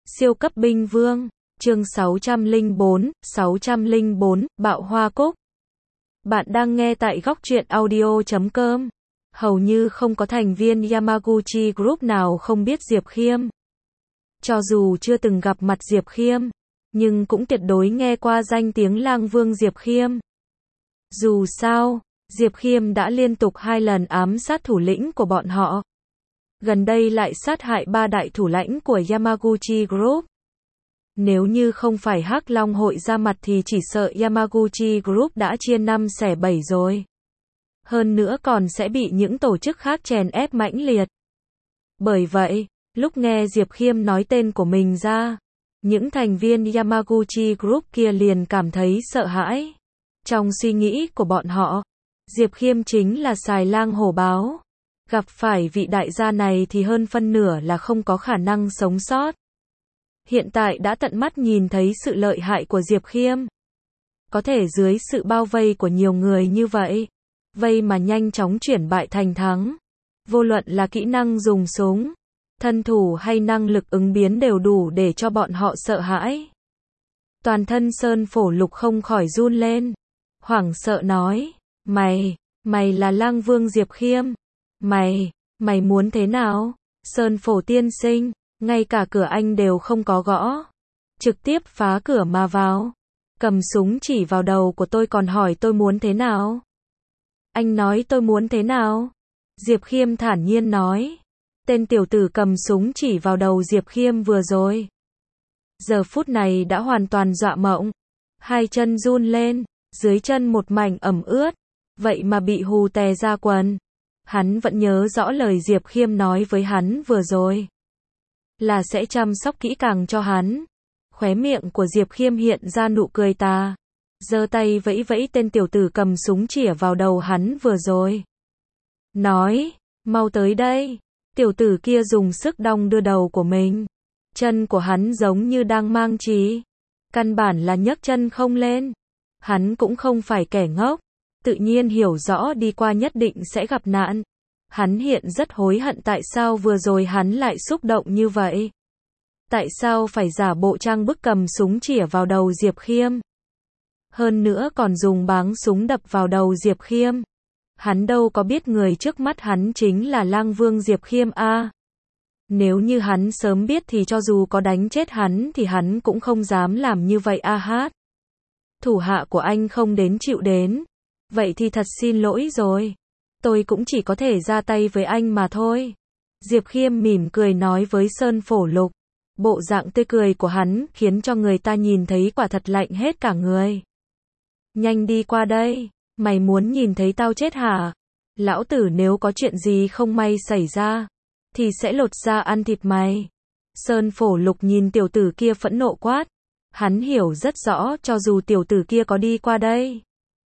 Siêu cấp binh vương, chương 604, Bạo Hoa Cúc. Bạn đang nghe tại góc truyện audio.com. Hầu như không có thành viên Yamaguchi Group nào không biết Diệp Khiêm. Cho dù chưa từng gặp mặt Diệp Khiêm, nhưng cũng tuyệt đối nghe qua danh tiếng Lang Vương Diệp Khiêm. Dù sao, Diệp Khiêm đã liên tục 2 lần ám sát thủ lĩnh của bọn họ. Gần đây lại sát hại 3 đại thủ lãnh của Yamaguchi Group. Nếu như không phải Hắc Long hội ra mặt thì chỉ sợ Yamaguchi Group đã chia 5 xẻ 7 rồi. Hơn nữa còn sẽ bị những tổ chức khác chèn ép mãnh liệt. Bởi vậy, lúc nghe Diệp Khiêm nói tên của mình ra, những thành viên Yamaguchi Group kia liền cảm thấy sợ hãi. Trong suy nghĩ của bọn họ, Diệp Khiêm chính là xài lang hổ báo. Gặp phải vị đại gia này thì hơn phân nửa là không có khả năng sống sót. Hiện tại đã tận mắt nhìn thấy sự lợi hại của Diệp Khiêm. Có thể dưới sự bao vây của nhiều người như vậy, vây mà nhanh chóng chuyển bại thành thắng. Vô luận là kỹ năng dùng súng, thân thủ hay năng lực ứng biến đều đủ để cho bọn họ sợ hãi. Toàn thân Sơn Phổ Lục không khỏi run lên. Hoảng sợ nói, mày là Lang Vương Diệp Khiêm. Mày muốn thế nào? Sơn Phổ tiên sinh, ngay cả cửa anh đều không có gõ. Trực tiếp phá cửa mà vào. Cầm súng chỉ vào đầu của tôi còn hỏi tôi muốn thế nào? Anh nói tôi muốn thế nào? Diệp Khiêm thản nhiên nói. Tên tiểu tử cầm súng chỉ vào đầu Diệp Khiêm vừa rồi. Giờ phút này đã hoàn toàn dọa mộng. Hai chân run lên, dưới chân một mảnh ẩm ướt. Vậy mà bị hù tè ra quần. Hắn vẫn nhớ rõ lời Diệp Khiêm nói với hắn vừa rồi. Là sẽ chăm sóc kỹ càng cho hắn. Khóe miệng của Diệp Khiêm hiện ra nụ cười tà. Giơ tay vẫy vẫy tên tiểu tử cầm súng chĩa vào đầu hắn vừa rồi. Nói, mau tới đây. Tiểu tử kia dùng sức đong đưa đầu của mình. Chân của hắn giống như đang mang trí. Căn bản là nhấc chân không lên. Hắn cũng không phải kẻ ngốc. Tự nhiên hiểu rõ đi qua nhất định sẽ gặp nạn. Hắn hiện rất hối hận tại sao vừa rồi hắn lại xúc động như vậy. Tại sao phải giả bộ trang bức cầm súng chĩa vào đầu Diệp Khiêm. Hơn nữa còn dùng báng súng đập vào đầu Diệp Khiêm. Hắn đâu có biết người trước mắt hắn chính là Lang Vương Diệp Khiêm a. Nếu như hắn sớm biết thì cho dù có đánh chết hắn thì hắn cũng không dám làm như vậy a hát. Thủ hạ của anh không đến chịu đến. Vậy thì thật xin lỗi rồi. Tôi cũng chỉ có thể ra tay với anh mà thôi. Diệp Khiêm mỉm cười nói với Sơn Phổ Lục. Bộ dạng tươi cười của hắn khiến cho người ta nhìn thấy quả thật lạnh hết cả người. Nhanh đi qua đây. Mày muốn nhìn thấy tao chết hả? Lão tử nếu có chuyện gì không may xảy ra, thì sẽ lột da ăn thịt mày. Sơn Phổ Lục nhìn tiểu tử kia phẫn nộ quát. Hắn hiểu rất rõ cho dù tiểu tử kia có đi qua đây,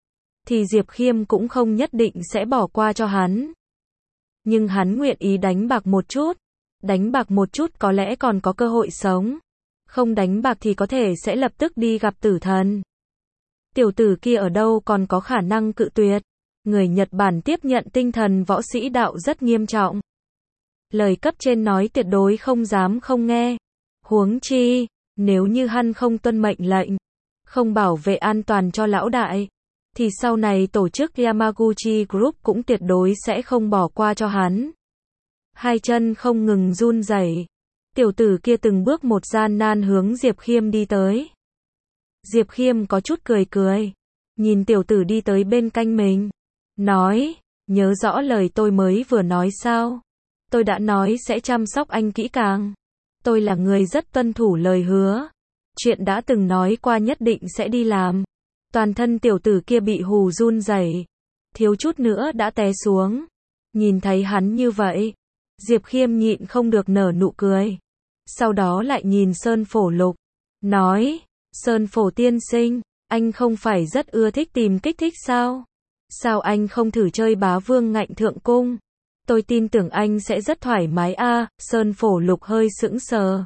thì Diệp Khiêm cũng không nhất định sẽ bỏ qua cho hắn. Nhưng hắn nguyện ý đánh bạc một chút. Đánh bạc một chút có lẽ còn có cơ hội sống. Không đánh bạc thì có thể sẽ lập tức đi gặp tử thần. Tiểu tử kia ở đâu còn có khả năng cự tuyệt. Người Nhật Bản tiếp nhận tinh thần võ sĩ đạo rất nghiêm trọng. Lời cấp trên nói tuyệt đối không dám không nghe. Huống chi, nếu như hắn không tuân mệnh lệnh, không bảo vệ an toàn cho lão đại, thì sau này tổ chức Yamaguchi Group cũng tuyệt đối sẽ không bỏ qua cho hắn. Hai chân không ngừng run rẩy. Tiểu tử kia từng bước một gian nan hướng Diệp Khiêm đi tới. Diệp Khiêm có chút cười cười. Nhìn tiểu tử đi tới bên cạnh mình. Nói, nhớ rõ lời tôi mới vừa nói sao? Tôi đã nói sẽ chăm sóc anh kỹ càng. Tôi là người rất tuân thủ lời hứa. Chuyện đã từng nói qua nhất định sẽ đi làm. Toàn thân tiểu tử kia bị hù run rẩy, thiếu chút nữa đã té xuống. Nhìn thấy hắn như vậy, Diệp Khiêm nhịn không được nở nụ cười. Sau đó lại nhìn Sơn Phổ Lục. Nói, Sơn Phổ tiên sinh, anh không phải rất ưa thích tìm kích thích sao? Sao anh không thử chơi bá vương ngạnh thượng cung? Tôi tin tưởng anh sẽ rất thoải mái a. Sơn Phổ Lục hơi sững sờ.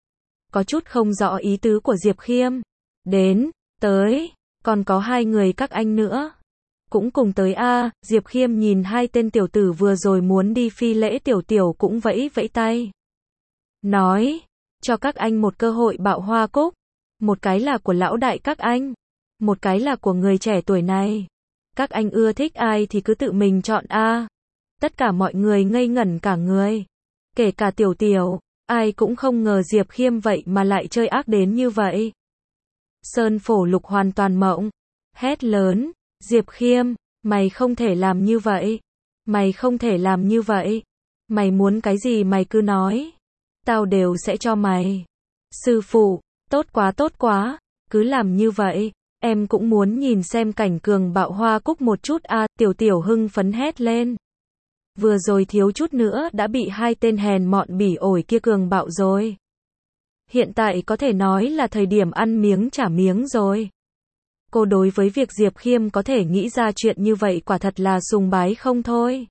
Có chút không rõ ý tứ của Diệp Khiêm. Đến, tới, còn có 2 người các anh nữa. Cũng cùng tới a. Diệp Khiêm nhìn 2 tên tiểu tử vừa rồi muốn đi phi lễ tiểu tiểu cũng vẫy vẫy tay. Nói, cho các anh một cơ hội bạo hoa cúc. Một cái là của lão đại các anh, một cái là của người trẻ tuổi này. Các anh ưa thích ai thì cứ tự mình chọn a. Tất cả mọi người ngây ngẩn cả người. Kể cả Tiểu Tiểu, ai cũng không ngờ Diệp Khiêm vậy mà lại chơi ác đến như vậy. Sơn Phổ Lục hoàn toàn mộng, hét lớn, Diệp Khiêm, mày không thể làm như vậy. Mày không thể làm như vậy. Mày muốn cái gì mày cứ nói. Tao đều sẽ cho mày. Sư phụ, tốt quá, cứ làm như vậy. Em cũng muốn nhìn xem cảnh cường bạo hoa cúc một chút a. Tiểu Tiểu hưng phấn hét lên. Vừa rồi thiếu chút nữa đã bị hai tên hèn mọn bỉ ổi kia cường bạo rồi. Hiện tại có thể nói là thời điểm ăn miếng trả miếng rồi. Cô đối với việc Diệp Khiêm có thể nghĩ ra chuyện như vậy quả thật là sùng bái không thôi.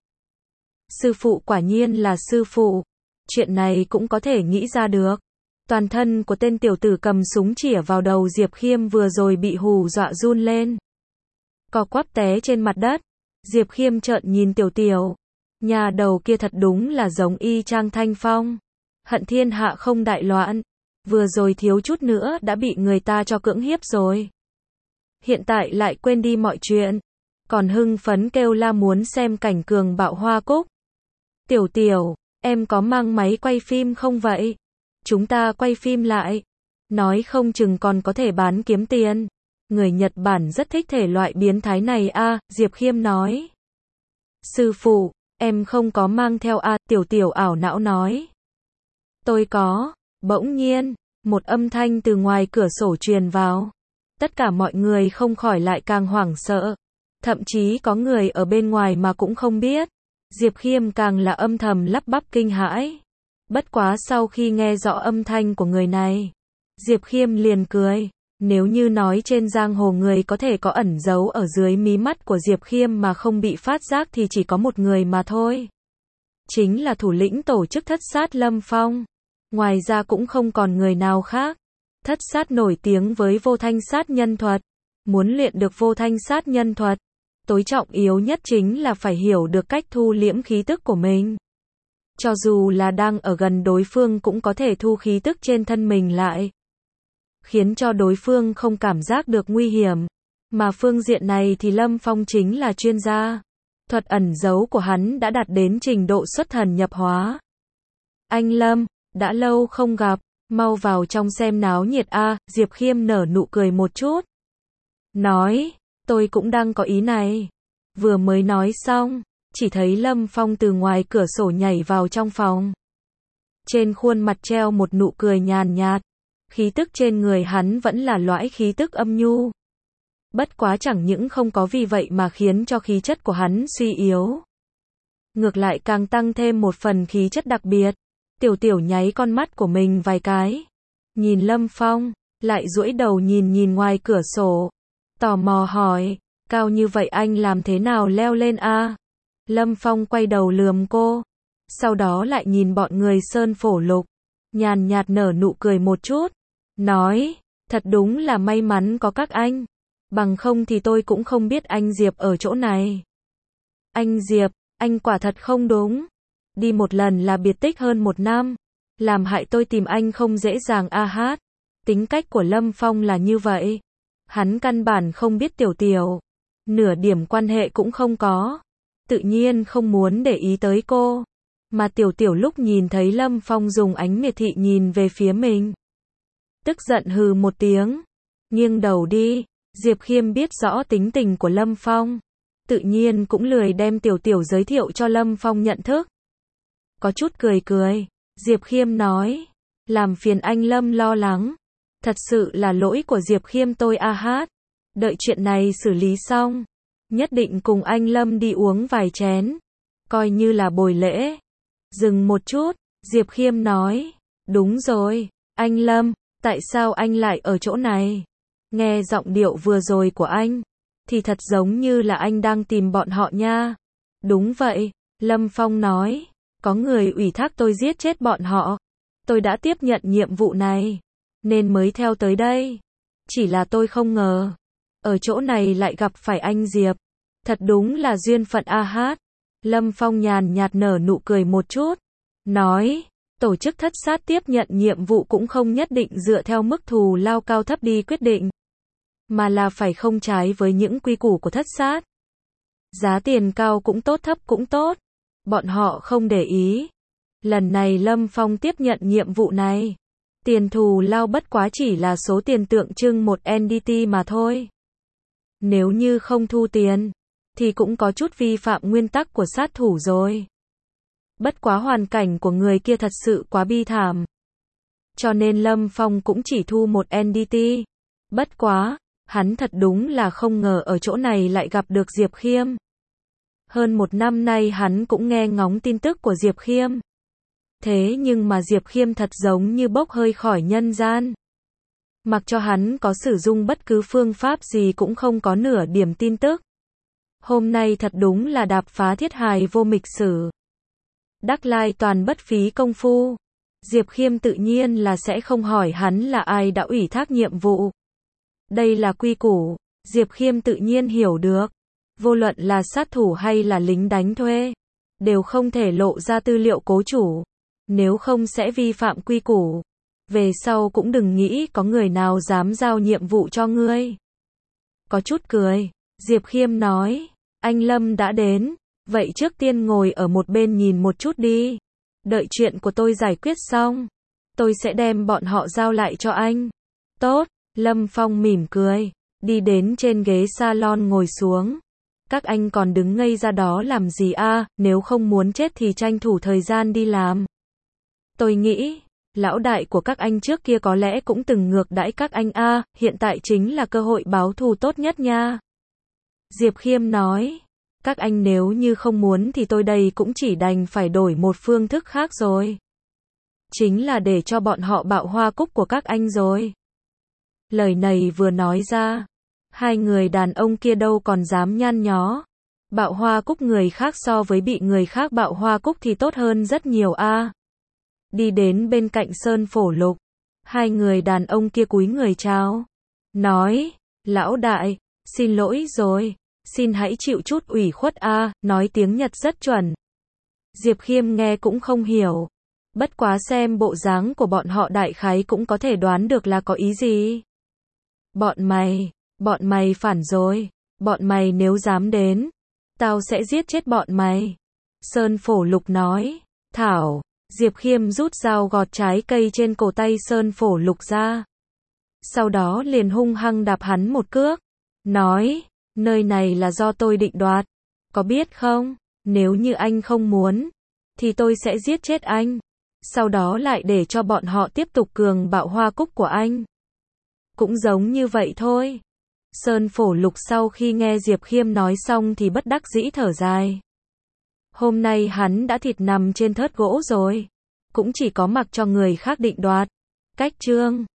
Sư phụ quả nhiên là sư phụ. Chuyện này cũng có thể nghĩ ra được. Toàn thân của tên tiểu tử cầm súng chĩa vào đầu Diệp Khiêm vừa rồi bị hù dọa run lên. Co quắp té trên mặt đất. Diệp Khiêm trợn nhìn Tiểu Tiểu. Nhà đầu kia thật đúng là giống y chang Thanh Phong. Hận thiên hạ không đại loạn. Vừa rồi thiếu chút nữa đã bị người ta cho cưỡng hiếp rồi. Hiện tại lại quên đi mọi chuyện. Còn hưng phấn kêu la muốn xem cảnh cường bạo hoa cúc. Tiểu Tiểu, em có mang máy quay phim không vậy? Chúng ta quay phim lại. Nói không chừng còn có thể bán kiếm tiền. Người Nhật Bản rất thích thể loại biến thái này a. Diệp Khiêm nói. Sư phụ, em không có mang theo a. Tiểu Tiểu ảo não nói. Tôi có. Bỗng nhiên, một âm thanh từ ngoài cửa sổ truyền vào. Tất cả mọi người không khỏi lại càng hoảng sợ. Thậm chí có người ở bên ngoài mà cũng không biết. Diệp Khiêm càng là âm thầm lắp bắp kinh hãi. Bất quá sau khi nghe rõ âm thanh của người này, Diệp Khiêm liền cười. Nếu như nói trên giang hồ người có thể có ẩn giấu ở dưới mí mắt của Diệp Khiêm mà không bị phát giác thì chỉ có một người mà thôi. Chính là thủ lĩnh tổ chức thất sát Lâm Phong. Ngoài ra cũng không còn người nào khác. Thất sát nổi tiếng với vô thanh sát nhân thuật. Muốn luyện được vô thanh sát nhân thuật, tối trọng yếu nhất chính là phải hiểu được cách thu liễm khí tức của mình. Cho dù là đang ở gần đối phương cũng có thể thu khí tức trên thân mình lại, khiến cho đối phương không cảm giác được nguy hiểm. Mà phương diện này thì Lâm Phong chính là chuyên gia. Thuật ẩn giấu của hắn đã đạt đến trình độ xuất thần nhập hóa. Anh Lâm, đã lâu không gặp, mau vào trong xem náo nhiệt a. Diệp Khiêm nở nụ cười một chút. Nói, tôi cũng đang có ý này. Vừa mới nói xong, chỉ thấy Lâm Phong từ ngoài cửa sổ nhảy vào trong phòng. Trên khuôn mặt treo một nụ cười nhàn nhạt. Khí tức trên người hắn vẫn là loại khí tức âm nhu. Bất quá chẳng những không có vì vậy mà khiến cho khí chất của hắn suy yếu. Ngược lại càng tăng thêm một phần khí chất đặc biệt. Tiểu Tiểu nháy con mắt của mình vài cái. Nhìn Lâm Phong, lại duỗi đầu nhìn ngoài cửa sổ. Tò mò hỏi, cao như vậy anh làm thế nào leo lên a? Lâm Phong quay đầu lườm cô. Sau đó lại nhìn bọn người Sơn Phổ Lục. Nhàn nhạt nở nụ cười một chút. Nói, thật đúng là may mắn có các anh. Bằng không thì tôi cũng không biết anh Diệp ở chỗ này. Anh Diệp, anh quả thật không đúng. Đi một lần là biệt tích hơn một năm. Làm hại tôi tìm anh không dễ dàng a hát. Tính cách của Lâm Phong là như vậy. Hắn căn bản không biết Tiểu Tiểu. Nửa điểm quan hệ cũng không có. Tự nhiên không muốn để ý tới cô. Mà Tiểu Tiểu lúc nhìn thấy Lâm Phong dùng ánh miệt thị nhìn về phía mình. Tức giận hừ một tiếng. Nghiêng đầu đi. Diệp Khiêm biết rõ tính tình của Lâm Phong. Tự nhiên cũng lười đem Tiểu Tiểu giới thiệu cho Lâm Phong nhận thức. Có chút cười. Diệp Khiêm nói. Làm phiền anh Lâm lo lắng. Thật sự là lỗi của Diệp Khiêm tôi a hát. Đợi chuyện này xử lý xong. Nhất định cùng anh Lâm đi uống vài chén. Coi như là bồi lễ. Dừng một chút. Diệp Khiêm nói. Đúng rồi. Anh Lâm, tại sao anh lại ở chỗ này? Nghe giọng điệu vừa rồi của anh. Thì thật giống như là anh đang tìm bọn họ nha. Đúng vậy. Lâm Phong nói. Có người ủy thác tôi giết chết bọn họ. Tôi đã tiếp nhận nhiệm vụ này. Nên mới theo tới đây. Chỉ là tôi không ngờ. Ở chỗ này lại gặp phải anh Diệp. Thật đúng là duyên phận a hát. Lâm Phong nhàn nhạt nở nụ cười một chút. Nói. Tổ chức thất sát tiếp nhận nhiệm vụ cũng không nhất định dựa theo mức thù lao cao thấp đi quyết định, mà là phải không trái với những quy củ của thất sát. Giá tiền cao cũng tốt, thấp cũng tốt. Bọn họ không để ý. Lần này Lâm Phong tiếp nhận nhiệm vụ này. Tiền thù lao bất quá chỉ là số tiền tượng trưng một NDT mà thôi. Nếu như không thu tiền, thì cũng có chút vi phạm nguyên tắc của sát thủ rồi. Bất quá hoàn cảnh của người kia thật sự quá bi thảm. Cho nên Lâm Phong cũng chỉ thu một NDT. Bất quá, hắn thật đúng là không ngờ ở chỗ này lại gặp được Diệp Khiêm. Hơn một năm nay hắn cũng nghe ngóng tin tức của Diệp Khiêm. Thế nhưng mà Diệp Khiêm thật giống như bốc hơi khỏi nhân gian. Mặc cho hắn có sử dụng bất cứ phương pháp gì cũng không có nửa điểm tin tức. Hôm nay thật đúng là đạp phá thiết hài vô mịch sử. Đắc lai toàn bất phí công phu. Diệp Khiêm tự nhiên là sẽ không hỏi hắn là ai đã ủy thác nhiệm vụ. Đây là quy củ, Diệp Khiêm tự nhiên hiểu được. Vô luận là sát thủ hay là lính đánh thuê, đều không thể lộ ra tư liệu cố chủ. Nếu không sẽ vi phạm quy củ. Về sau cũng đừng nghĩ có người nào dám giao nhiệm vụ cho ngươi. Có chút cười, Diệp Khiêm nói, anh Lâm đã đến, vậy trước tiên ngồi ở một bên nhìn một chút đi. Đợi chuyện của tôi giải quyết xong, tôi sẽ đem bọn họ giao lại cho anh. Tốt, Lâm Phong mỉm cười, đi đến trên ghế salon ngồi xuống. Các anh còn đứng ngây ra đó làm gì a? Nếu không muốn chết thì tranh thủ thời gian đi làm. Tôi nghĩ, lão đại của các anh trước kia có lẽ cũng từng ngược đãi các anh a, hiện tại chính là cơ hội báo thù tốt nhất nha. Diệp Khiêm nói, các anh nếu như không muốn thì tôi đây cũng chỉ đành phải đổi một phương thức khác rồi. Chính là để cho bọn họ bạo hoa cúc của các anh rồi. Lời này vừa nói ra, hai người đàn ông kia đâu còn dám nhăn nhó. Bạo hoa cúc người khác so với bị người khác bạo hoa cúc thì tốt hơn rất nhiều a. Đi đến bên cạnh Sơn Phổ Lục, hai người đàn ông kia cúi người chào, nói, lão đại, xin lỗi rồi, xin hãy chịu chút ủy khuất a, nói tiếng Nhật rất chuẩn. Diệp Khiêm nghe cũng không hiểu, bất quá xem bộ dáng của bọn họ đại khái cũng có thể đoán được là có ý gì. Bọn mày phản rồi, bọn mày nếu dám đến, tao sẽ giết chết bọn mày. Sơn Phổ Lục nói, thảo. Diệp Khiêm rút dao gọt trái cây trên cổ tay Sơn Phổ Lục ra. Sau đó liền hung hăng đạp hắn một cước. Nói, nơi này là do tôi định đoạt. Có biết không, nếu như anh không muốn, thì tôi sẽ giết chết anh. Sau đó lại để cho bọn họ tiếp tục cường bạo hoa cúc của anh. Cũng giống như vậy thôi. Sơn Phổ Lục sau khi nghe Diệp Khiêm nói xong thì bất đắc dĩ thở dài. Hôm nay hắn đã thịt nằm trên thớt gỗ rồi. Cũng chỉ có mặc cho người khác định đoạt. Cách chương